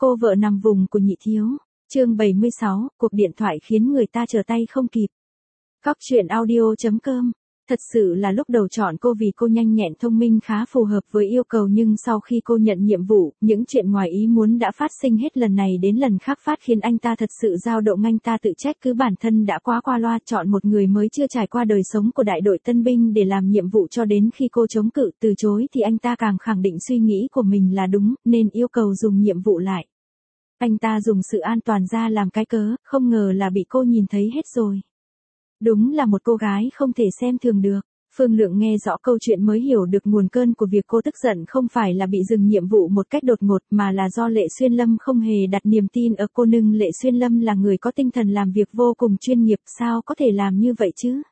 Cô vợ nằm vùng của nhị thiếu. Chương 76, cuộc điện thoại khiến người ta trở tay không kịp. Góc truyện audio.com. Thật sự là lúc đầu chọn cô vì cô nhanh nhẹn thông minh khá phù hợp với yêu cầu, nhưng sau khi cô nhận nhiệm vụ, những chuyện ngoài ý muốn đã phát sinh hết lần này đến lần khác khiến anh ta thật sự dao động. Anh ta tự trách cứ bản thân đã quá qua loa, chọn một người mới chưa trải qua đời sống của đại đội tân binh để làm nhiệm vụ, cho đến khi cô chống cự từ chối thì anh ta càng khẳng định suy nghĩ của mình là đúng, nên yêu cầu dùng nhiệm vụ lại. Anh ta dùng sự an toàn ra làm cái cớ, không ngờ là bị cô nhìn thấy hết rồi. Đúng là một cô gái không thể xem thường được. Phương Lượng nghe rõ câu chuyện mới hiểu được nguồn cơn của việc cô tức giận không phải là bị dừng nhiệm vụ một cách đột ngột, mà là do Lệ Xuyên Lâm không hề đặt niềm tin ở cô. Nhưng Lệ Xuyên Lâm là người có tinh thần làm việc vô cùng chuyên nghiệp, sao có thể làm như vậy chứ?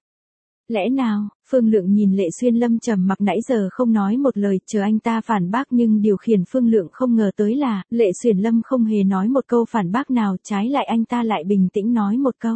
Lẽ nào? Phương Lượng nhìn Lệ Xuyên Lâm trầm mặc nãy giờ không nói một lời, chờ anh ta phản bác, nhưng điều khiến Phương Lượng không ngờ tới là Lệ Xuyên Lâm không hề nói một câu phản bác nào, trái lại anh ta lại bình tĩnh nói một câu.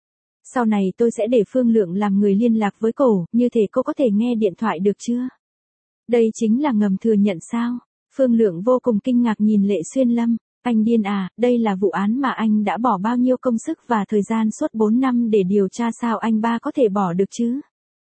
Sau này tôi sẽ để Phương Lượng làm người liên lạc với cô, như thế cô có thể nghe điện thoại được chưa? Đây chính là ngầm thừa nhận sao? Phương Lượng vô cùng kinh ngạc nhìn Lệ Xuyên Lâm. Anh điên à, đây là vụ án mà anh đã bỏ bao nhiêu công sức và thời gian suốt 4 năm để điều tra, sao anh ba có thể bỏ được chứ?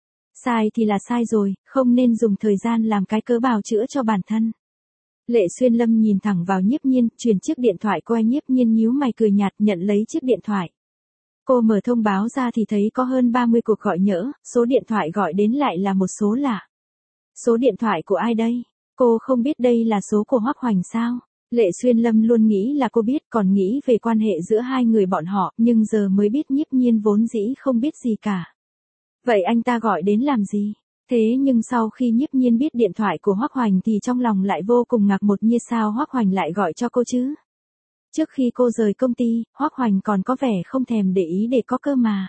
Sai thì là sai rồi, không nên dùng thời gian làm cái cớ bào chữa cho bản thân. Lệ Xuyên Lâm nhìn thẳng vào Nhiếp Nhiên, truyền chiếc điện thoại qua. Nhiếp Nhiên nhíu mày cười nhạt nhận lấy chiếc điện thoại. Cô mở thông báo ra thì thấy có hơn 30 cuộc gọi nhỡ, số điện thoại gọi đến lại là một số lạ. Số điện thoại của ai đây? Cô không biết đây là số của Hoắc Hoành sao? Lệ Xuyên Lâm luôn nghĩ là cô biết, còn nghĩ về quan hệ giữa hai người bọn họ, nhưng giờ mới biết Nhiếp Nhiên vốn dĩ không biết gì cả. Vậy anh ta gọi đến làm gì? Thế nhưng sau khi Nhiếp Nhiên biết điện thoại của Hoắc Hoành thì trong lòng lại vô cùng ngạc một như sao Hoắc Hoành lại gọi cho cô chứ? Trước khi cô rời công ty, Hoắc Hoành còn có vẻ không thèm để ý để có cơ mà.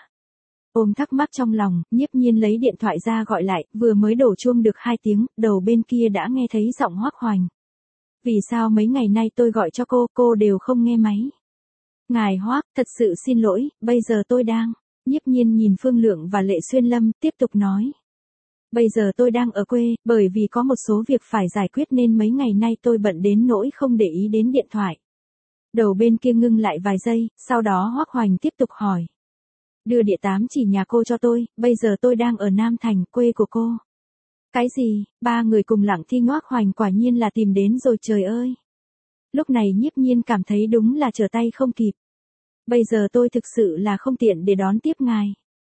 Ôm thắc mắc trong lòng, Nhiếp Nhiên lấy điện thoại ra gọi lại, vừa mới đổ chuông được 2 tiếng, đầu bên kia đã nghe thấy giọng Hoắc Hoành. Vì sao mấy ngày nay tôi gọi cho cô đều không nghe máy? Ngài Hoắc, thật sự xin lỗi, bây giờ tôi đang... Nhiếp Nhiên nhìn Phương Lượng và Lệ Xuyên Lâm, tiếp tục nói. Bây giờ tôi đang ở quê, bởi vì có một số việc phải giải quyết nên mấy ngày nay tôi bận đến nỗi không để ý đến điện thoại. Đầu bên kia ngưng lại vài giây, sau đó Hoắc Hoành tiếp tục hỏi. Đưa địa tám chỉ nhà cô cho tôi, bây giờ tôi đang ở Nam Thành, quê của cô. Cái gì? Ba người cùng lặng thinh. Hoắc Hoành quả nhiên là tìm đến rồi, trời ơi. Lúc này Nhiếp Nhiên cảm thấy đúng là trở tay không kịp. Bây giờ tôi thực sự là không tiện để đón tiếp ngài.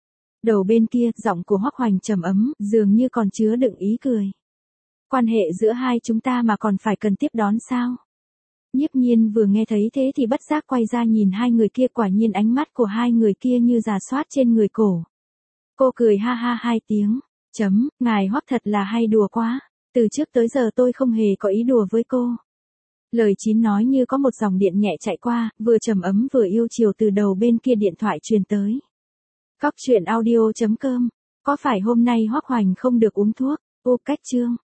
Đầu bên kia, giọng của Hoắc Hoành trầm ấm, dường như còn chứa đựng ý cười. Quan hệ giữa hai chúng ta mà còn phải cần tiếp đón sao? Nhiếp Nhiên vừa nghe thấy thế thì bất giác quay ra nhìn hai người kia, quả nhiên ánh mắt của hai người kia như rà soát trên người cổ. Cô cười ha ha 2 tiếng. Ngài Hoắc thật là hay đùa quá. Từ trước tới giờ tôi không hề có ý đùa với cô. Lời Chín nói như có một dòng điện nhẹ chạy qua, vừa trầm ấm vừa yêu chiều từ đầu bên kia điện thoại truyền tới. Góc truyện audio.com. Có phải hôm nay Hoắc Hoành không được uống thuốc? Cách chương.